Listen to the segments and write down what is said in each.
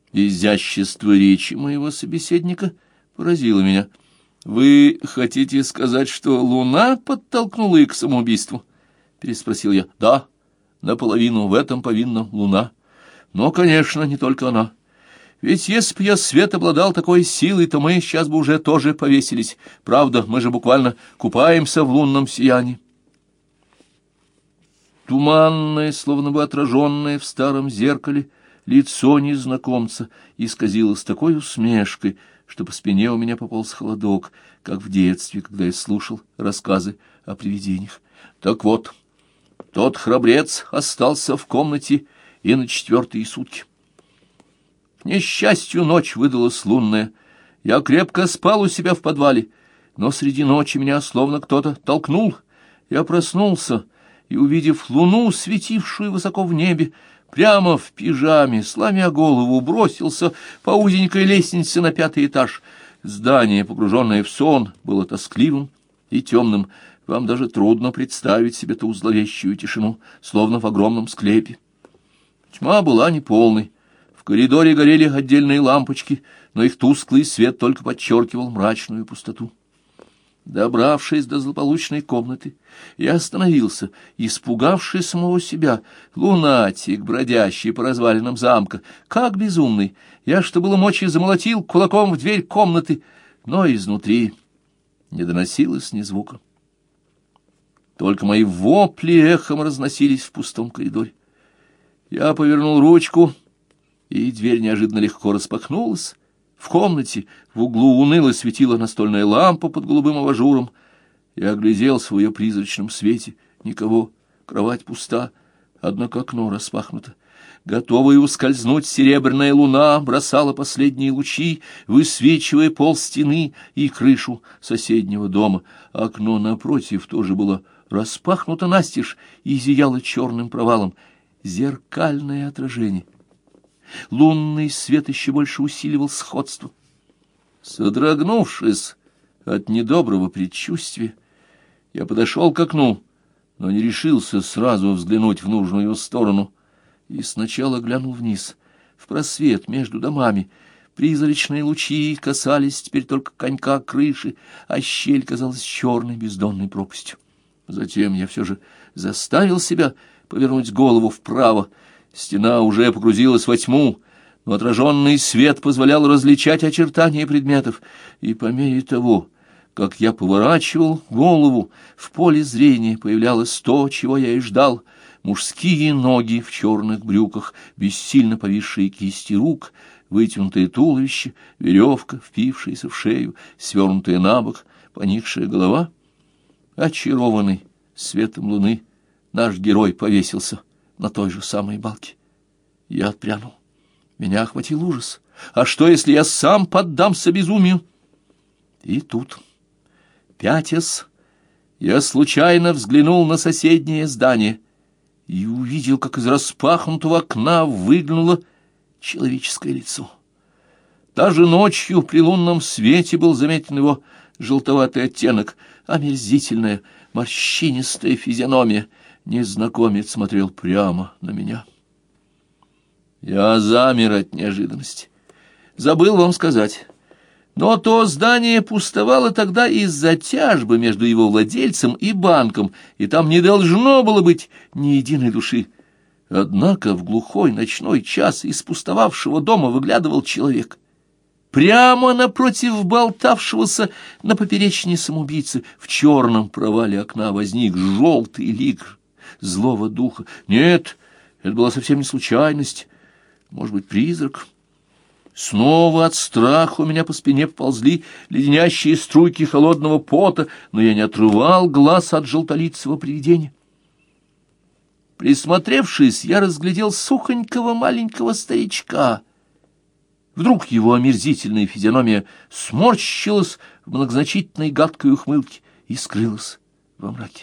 Изящество речи моего собеседника поразило меня. «Вы хотите сказать, что луна подтолкнула их к самоубийству?» — переспросил я. «Да, наполовину в этом повинна луна. Но, конечно, не только она. Ведь если б ее свет обладал такой силой, то мы сейчас бы уже тоже повесились. Правда, мы же буквально купаемся в лунном сиянии». Туманное, словно бы отраженное в старом зеркале, лицо незнакомца исказилось такой усмешкой, что по спине у меня пополз холодок, как в детстве, когда я слушал рассказы о привидениях. Так вот, тот храбрец остался в комнате и на 4-е сутки. К несчастью, ночь выдалась лунная. Я крепко спал у себя в подвале, но среди ночи меня словно кто-то толкнул. Я проснулся и, увидев луну, светившую высоко в небе, прямо в пижаме, сломя голову, бросился по узенькой лестнице на 5-й этаж. Здание, погруженное в сон, было тоскливым и темным. Вам даже трудно представить себе ту зловещую тишину, словно в огромном склепе. Тьма была неполной. В коридоре горели отдельные лампочки, но их тусклый свет только подчеркивал мрачную пустоту. Добравшись до злополучной комнаты, я остановился, испугавшись самого себя. Лунатик, бродящий по развалинам замка, как безумный. Я, что было мочи, замолотил кулаком в дверь комнаты, но изнутри не доносилось ни звука. Только мои вопли эхом разносились в пустом коридоре. Я повернул ручку, и дверь неожиданно легко распахнулась. В комнате в углу уныло светила настольная лампа под голубым абажуром. Я огляделся в ее призрачном свете. Никого, кровать пуста, однако окно распахнуто. Готовая ускользнуть, серебряная луна бросала последние лучи, высвечивая пол стены и крышу соседнего дома. Окно напротив тоже было распахнуто настежь и зияло черным провалом. Зеркальное отражение. Лунный свет еще больше усиливал сходство. Содрогнувшись от недоброго предчувствия, я подошел к окну, но не решился сразу взглянуть в нужную сторону, и сначала глянул вниз, в просвет между домами. Призрачные лучи касались теперь только конька крыши, а щель казалась черной бездонной пропастью. Затем я все же заставил себя повернуть голову вправо. Стена уже погрузилась во тьму, но отраженный свет позволял различать очертания предметов, и по мере того, как я поворачивал голову, в поле зрения появлялось то, чего я и ждал: мужские ноги в черных брюках, бессильно повисшие кисти рук, вытянутое туловище, веревка, впившаяся в шею, свернутая на бок, поникшая голова. Очарованный светом луны, наш герой повесился на той же самой балке. Я отпрянул. Меня охватил ужас. А что, если я сам поддамся безумию? И тут, пятясь, я случайно взглянул на соседнее здание и увидел, как из распахнутого окна выглянуло человеческое лицо. Даже ночью при лунном свете был заметен его желтоватый оттенок, омерзительная, морщинистая физиономия. Незнакомец смотрел прямо на меня. Я замер от неожиданности. Забыл вам сказать, но то здание пустовало тогда из-за тяжбы между его владельцем и банком, и там не должно было быть ни единой души. Однако в глухой ночной час из пустовавшего дома выглядывал человек. Прямо напротив болтавшегося на поперечине самоубийцы в черном провале окна возник желтый лик злого духа. Нет, это была совсем не случайность. Может быть, призрак? Снова от страха у меня по спине поползли леденящие струйки холодного пота, но я не отрывал глаз от желтолицего привидения. Присмотревшись, я разглядел сухонького маленького старичка. Вдруг его омерзительная физиономия сморщилась в многозначительной гадкой ухмылке и скрылась во мраке.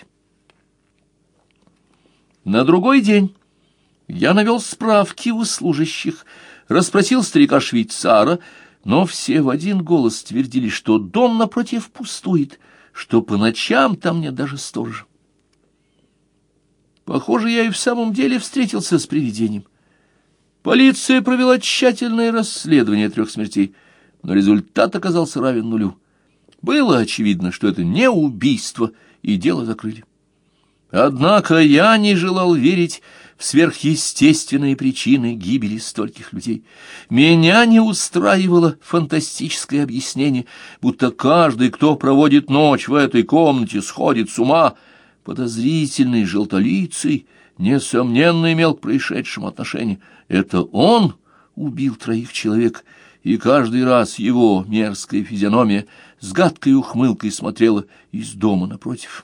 На другой день я навел справки у служащих, расспросил старика-швейцара, но все в один голос твердили, что дом напротив пустует, что по ночам там нет даже сторожа. Похоже, я и в самом деле встретился с привидением. Полиция провела тщательное расследование 3 смертей, но результат оказался равен нулю. Было очевидно, что это не убийство, и дело закрыли. Однако я не желал верить в сверхъестественные причины гибели стольких людей. Меня не устраивало фантастическое объяснение, будто каждый, кто проводит ночь в этой комнате, сходит с ума. Подозрительный желтолицый, несомненно, имел к происшедшему отношение. Это он убил 3 человек, и каждый раз его мерзкая физиономия с гадкой ухмылкой смотрела из дома напротив.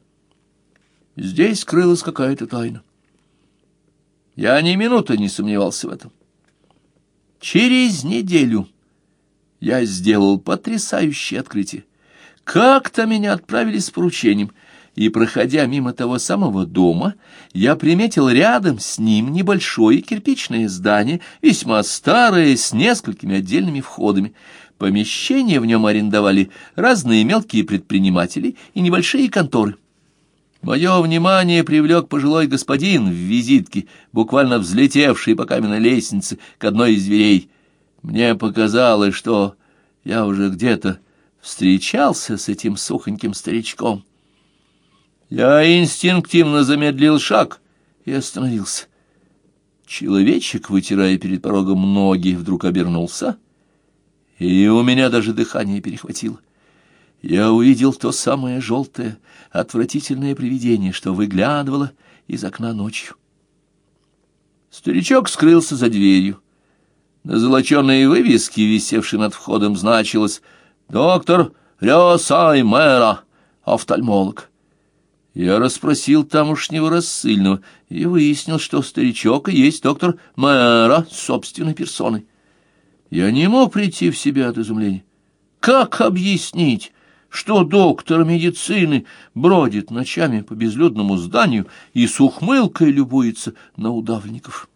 Здесь крылась какая-то тайна. Я ни минуты не сомневался в этом. Через неделю я сделал потрясающее открытие. Как-то меня отправили с поручением, и, проходя мимо того самого дома, я приметил рядом с ним небольшое кирпичное здание, весьма старое, с несколькими отдельными входами. Помещения в нем арендовали разные мелкие предприниматели и небольшие конторы. Мое внимание привлек пожилой господин в визитке, буквально взлетевший по каменной лестнице к одной из дверей. Мне показалось, что я уже где-то встречался с этим сухоньким старичком. Я инстинктивно замедлил шаг и остановился. Человечек, вытирая перед порогом ноги, вдруг обернулся, и у меня даже дыхание перехватило. Я увидел то самое желтое, отвратительное привидение, что выглядывало из окна ночью. Старичок скрылся за дверью. На золоченой вывеске, висевшей над входом, значилось «Доктор Рёсай Мэра, офтальмолог». Я расспросил тамошнего рассыльного и выяснил, что старичок и есть доктор Мэра собственной персоной. Я не мог прийти в себя от изумления. Как объяснить, что доктор медицины бродит ночами по безлюдному зданию и с ухмылкой любуется на удавленников?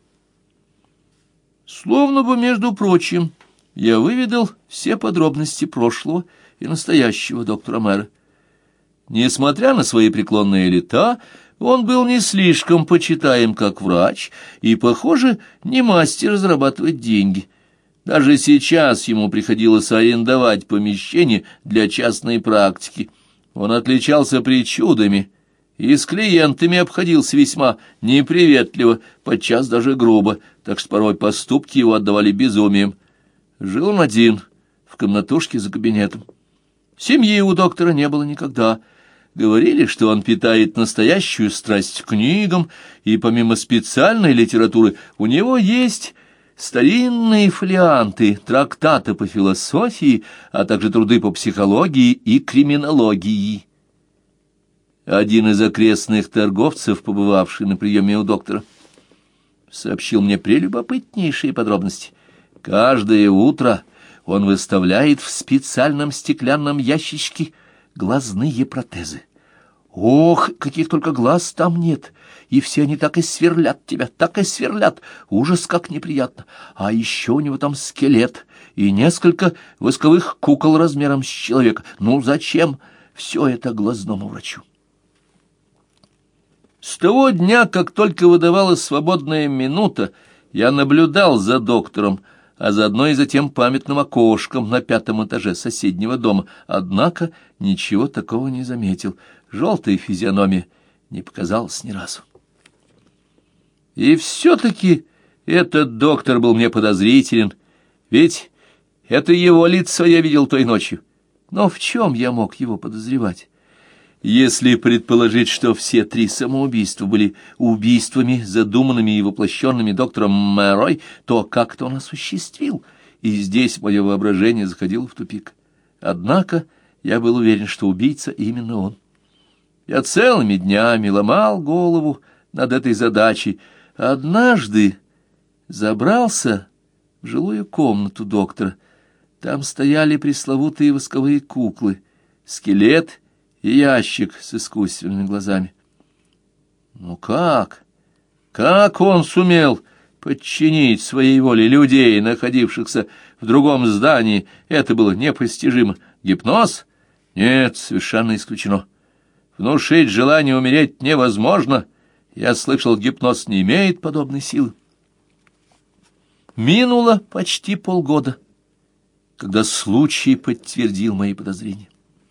Словно бы, между прочим, я выведал все подробности прошлого и настоящего доктора Мэра. Несмотря на свои преклонные лета, он был не слишком почитаем как врач и, похоже, не мастер зарабатывать деньги. Даже сейчас ему приходилось арендовать помещение для частной практики. Он отличался причудами и с клиентами обходился весьма неприветливо, подчас даже грубо, так что порой поступки его отдавали безумием. Жил он один, в комнатушке за кабинетом. Семьи у доктора не было никогда. Говорили, что он питает настоящую страсть к книгам, и помимо специальной литературы у него есть старинные фолианты, трактаты по философии, а также труды по психологии и криминологии. Один из окрестных торговцев, побывавший на приеме у доктора, сообщил мне прелюбопытнейшие подробности. Каждое утро он выставляет в специальном стеклянном ящичке глазные протезы. Ох, каких только глаз там нет, и все они так и сверлят тебя, так и сверлят, ужас как неприятно. А еще у него там скелет и несколько восковых кукол размером с человека. Ну зачем все это глазному врачу? С того дня, как только выдавалась свободная минута, я наблюдал за доктором, а заодно и за тем памятным окошком на 5-м этаже соседнего дома, однако ничего такого не заметил. Желтая физиономия не показалась ни разу. И все-таки этот доктор был мне подозрителен, ведь это его лицо я видел той ночью. Но в чем я мог его подозревать? Если предположить, что все 3 самоубийства были убийствами, задуманными и воплощенными доктором Мэрой, то как-то он осуществил, и здесь мое воображение заходило в тупик. Однако я был уверен, что убийца именно он. Я целыми днями ломал голову над этой задачей. Однажды забрался в жилую комнату доктора. Там стояли пресловутые восковые куклы, скелет и ящик с искусственными глазами. Ну как? Как он сумел подчинить своей воле людей, находившихся в другом здании? Это было непостижимо. Гипноз? Нет, совершенно исключено. Внушить желание умереть невозможно. Я слышал, гипноз не имеет подобной силы. Минуло почти полгода, когда случай подтвердил мои подозрения.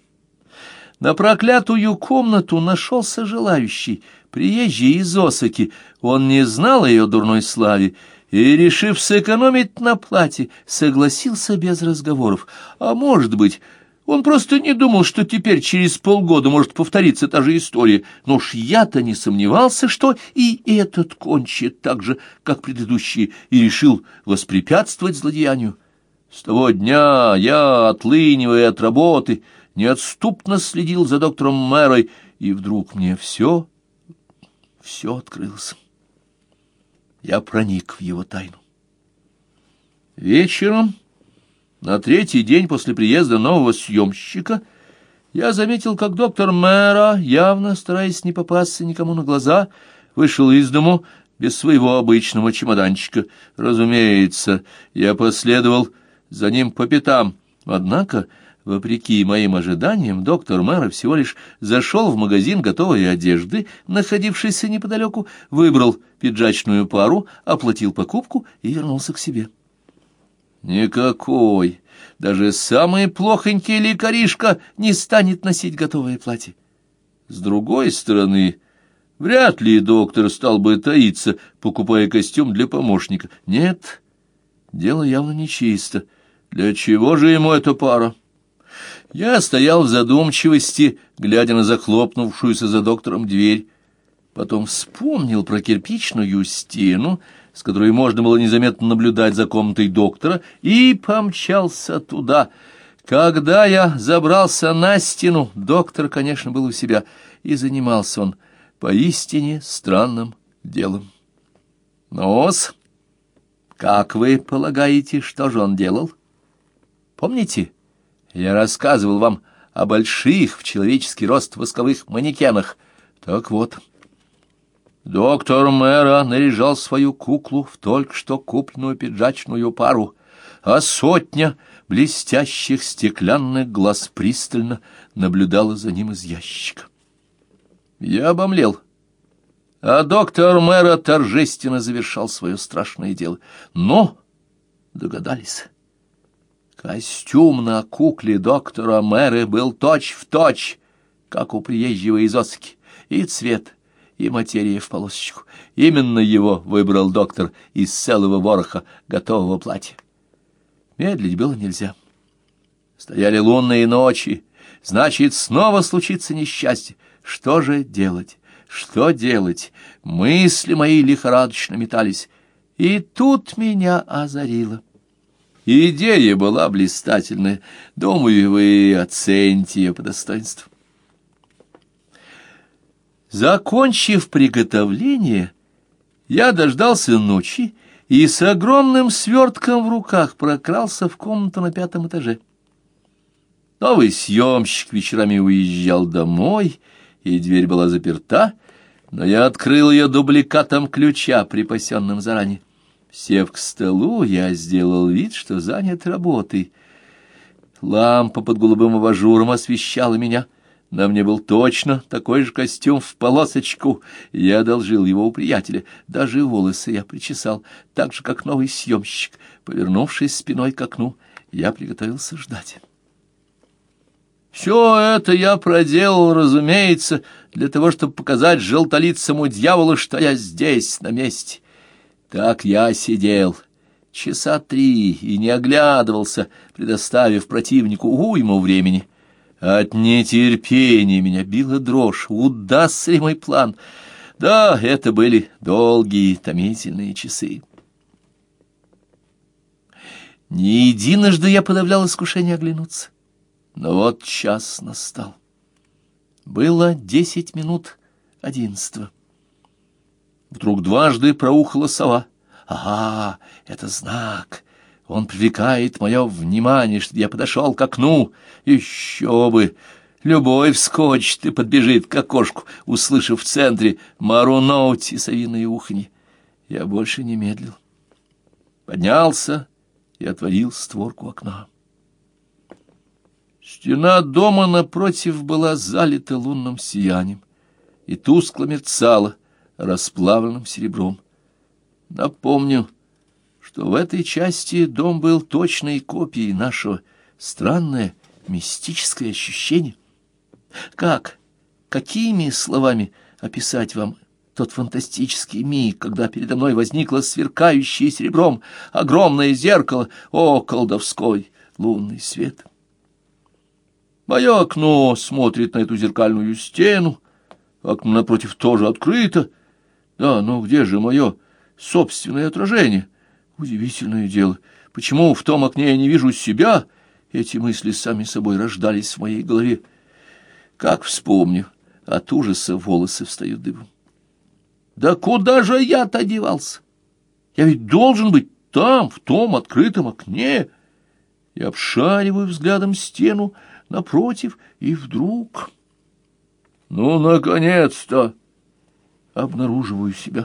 На проклятую комнату нашелся желающий, приезжий из Осаки. Он не знал о ее дурной славе и, решив сэкономить на плате, согласился без разговоров. А может быть, он просто не думал, что теперь через полгода может повториться та же история. Но уж я-то не сомневался, что и этот кончит так же, как предыдущие, и решил воспрепятствовать злодеянию. С того дня я, отлынивая от работы, неотступно следил за доктором Мэрой, и вдруг мне все открылось. Я проник в его тайну. Вечером, на третий день после приезда нового съемщика, я заметил, как доктор Мэра, явно стараясь не попасться никому на глаза, вышел из дому без своего обычного чемоданчика. Разумеется, я последовал за ним по пятам, однако, вопреки моим ожиданиям, доктор Мэра всего лишь зашел в магазин готовой одежды, находившийся неподалеку, выбрал пиджачную пару, оплатил покупку и вернулся к себе. Никакой, даже самый плохонький лекаришка не станет носить готовое платье. С другой стороны, вряд ли доктор стал бы таиться, покупая костюм для помощника. Нет, дело явно нечисто. Для чего же ему эта пара? Я стоял в задумчивости, глядя на захлопнувшуюся за доктором дверь. Потом вспомнил про кирпичную стену, с которой можно было незаметно наблюдать за комнатой доктора, и помчался туда. Когда я забрался на стену, доктор, конечно, был у себя, и занимался он поистине странным делом. Ну-с, как вы полагаете, что же он делал? Помните, я рассказывал вам о больших в человеческий рост восковых манекенах? Так вот, доктор Мэра наряжал свою куклу в только что купленную пиджачную пару, а сотня блестящих стеклянных глаз пристально наблюдала за ним из ящика. Я обомлел, а доктор Мэра торжественно завершал свое страшное дело. Но догадались. Костюм на кукле доктора Мэры был точь-в-точь, как у приезжего из Осаки, и цвет, и материя в полосочку. Именно его выбрал доктор из целого вороха готового платья. Медлить было нельзя. Стояли лунные ночи, значит, снова случится несчастье. Что же делать? Что делать? Мысли мои лихорадочно метались. И тут меня озарило. Идея была блистательная. Думаю, вы оцените ее по достоинству. Закончив приготовление, я дождался ночи и с огромным свертком в руках прокрался в комнату на 5-м этаже. Новый съемщик вечерами уезжал домой, и дверь была заперта, но я открыл ее дубликатом ключа, припасенным заранее. Сев к столу, я сделал вид, что занят работой. Лампа под голубым абажуром освещала меня. На мне был точно такой же костюм в полосочку. Я одолжил его у приятеля. Даже волосы я причесал, так же, как новый съемщик. Повернувшись спиной к окну, я приготовился ждать. Все это я проделал, разумеется, для того, чтобы показать желтолицому дьяволу, что я здесь, на месте. Так я сидел часа 3 и не оглядывался, предоставив противнику уйму времени. От нетерпения меня била дрожь, удастся ли мой план. Да, это были долгие, томительные часы. Не единожды я подавлял искушение оглянуться. Но вот час настал. Было 10 минут 11. Вдруг дважды проухала сова. Ага, это знак. Он привлекает мое внимание, что я подошел к окну. Еще бы! Любой вскочит и подбежит к окошку, услышав в центре Маруноути совиное уханье. Я больше не медлил. Поднялся и отворил створку окна. Стена дома напротив была залита лунным сиянием и тускло мерцала расплавленным серебром. Напомню, что в этой части дом был точной копией нашего. Странное мистическое ощущение. Какими словами описать вам тот фантастический миг, когда передо мной возникло сверкающее серебром огромное зеркало, колдовской лунный свет? Мое окно смотрит на эту зеркальную стену, окно напротив тоже открыто. Да, но где же мое собственное отражение? Удивительное дело. Почему в том окне я не вижу себя? Эти мысли сами собой рождались в моей голове. Как вспомню, от ужаса волосы встают дыбом. Да куда же я-то девался? Я ведь должен быть там, в том открытом окне. Я обшариваю взглядом стену напротив, и вдруг... Ну, наконец-то! Обнаруживаю себя.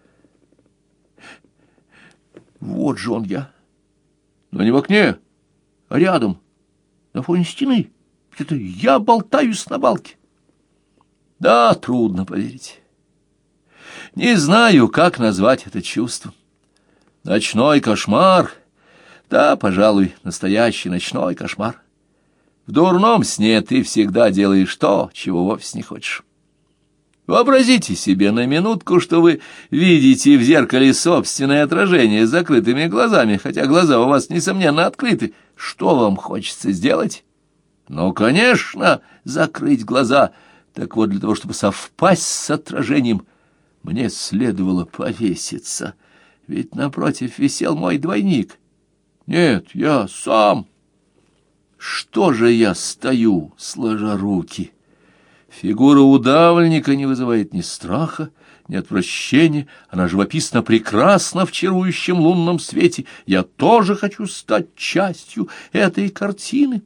Вот же он я. Но не в окне, а рядом, на фоне стены. Это я болтаюсь на балке. Да, трудно поверить. Не знаю, как назвать это чувство. Ночной кошмар. Да, пожалуй, настоящий ночной кошмар. В дурном сне ты всегда делаешь то, чего вовсе не хочешь. Вообразите себе на минутку, что вы видите в зеркале собственное отражение с закрытыми глазами, хотя глаза у вас, несомненно, открыты. Что вам хочется сделать? Ну, конечно, закрыть глаза. Так вот, для того, чтобы совпасть с отражением, мне следовало повеситься. Ведь напротив висел мой двойник. Нет, я сам. Что же я стою, сложа руки? Фигура удавленника не вызывает ни страха, ни отвращения. Она живописно прекрасна в чарующем лунном свете. Я тоже хочу стать частью этой картины.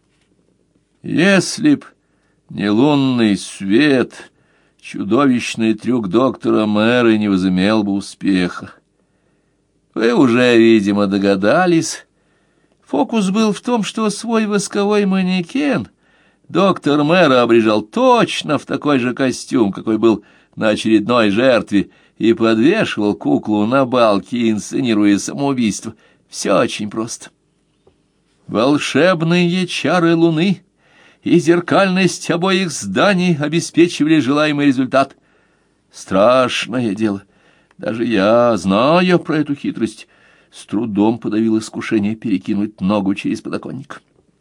Если б не лунный свет, чудовищный трюк доктора Мэра не возымел бы успеха. Вы уже, видимо, догадались. Фокус был в том, что свой восковой манекен доктор Мэра обрежал точно в такой же костюм, какой был на очередной жертве, и подвешивал куклу на балке, инсценируя самоубийство. Все очень просто. Волшебные чары луны и зеркальность обоих зданий обеспечивали желаемый результат. Страшное дело. Даже я, зная про эту хитрость, с трудом подавил искушение перекинуть ногу через подоконник.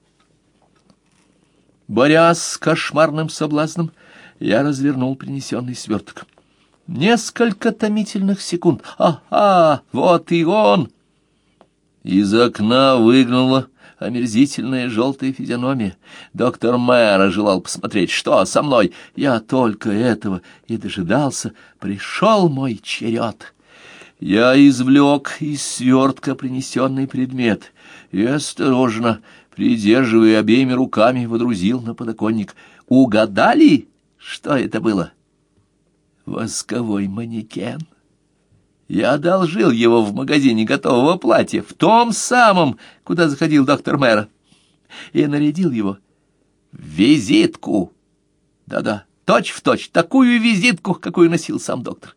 Борясь с кошмарным соблазном, я развернул принесенный сверток. Несколько томительных секунд. Ага, вот и он! Из окна выглянула омерзительная желтая физиономия. Доктор Мэра желал посмотреть, что со мной. Я только этого и дожидался. Пришел мой черед. Я извлек из свертка принесенный предмет и осторожно, придерживая обеими руками, водрузил на подоконник. Угадали, что это было? Восковой манекен. Я одолжил его в магазине готового платья, в том самом, куда заходил доктор Мэра, и нарядил его в визитку. Да-да, точь-в-точь, такую визитку, какую носил сам доктор.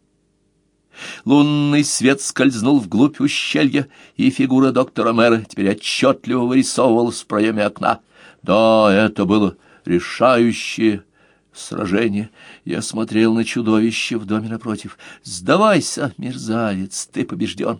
Лунный свет скользнул вглубь ущелья, и фигура доктора Мэра теперь отчетливо вырисовывалась в проеме окна. Да, это было решающее сражение. Я смотрел на чудовище в доме напротив. «Сдавайся, мерзавец, ты побежден!»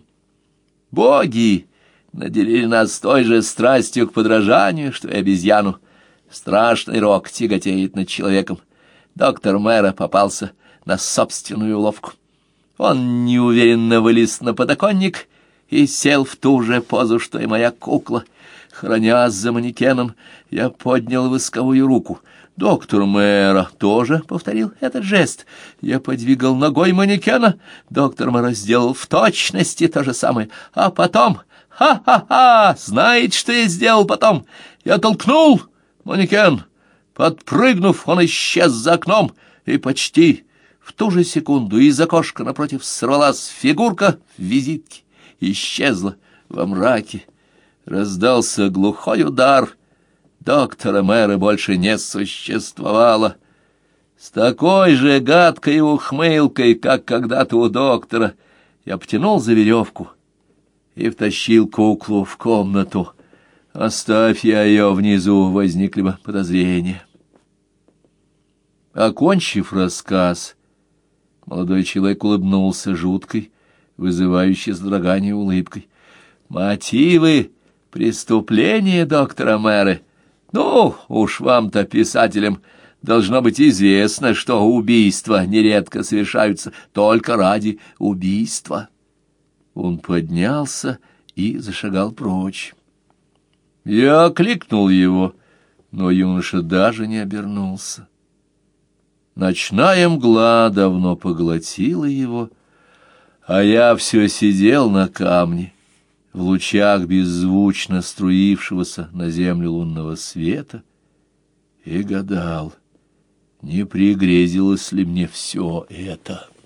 Боги наделили нас той же страстью к подражанию, что и обезьяну. Страшный рок тяготеет над человеком. Доктор Мэра попался на собственную уловку. Он неуверенно вылез на подоконник и сел в ту же позу, что и моя кукла. Хранясь за манекеном, я поднял восковую руку. Доктор Мэра тоже повторил этот жест. Я подвигал ногой манекена. Доктор Мэра сделал в точности то же самое. А потом... Ха-ха-ха! Знаете, что я сделал потом? Я толкнул манекен. Подпрыгнув, он исчез за окном, и почти в ту же секунду из окошка напротив сорвалась фигурка в визитке, исчезла во мраке. Раздался глухой удар. Доктора Мэра больше не существовало. С такой же гадкой ухмылкой, как когда-то у доктора, я потянул за веревку и втащил куклу в комнату. Оставь я ее внизу, возникли бы подозрения. Окончив рассказ, молодой человек улыбнулся жуткой, вызывающей содрогание улыбкой. «Мотивы преступления доктора Мэры? Ну, уж вам-то, писателям, должно быть известно, что убийства нередко совершаются только ради убийства». Он поднялся и зашагал прочь. Я окликнул его, но юноша даже не обернулся. Ночная мгла давно поглотила его, а я все сидел на камне, в лучах беззвучно струившегося на землю лунного света, и гадал, не пригрезилось ли мне все это.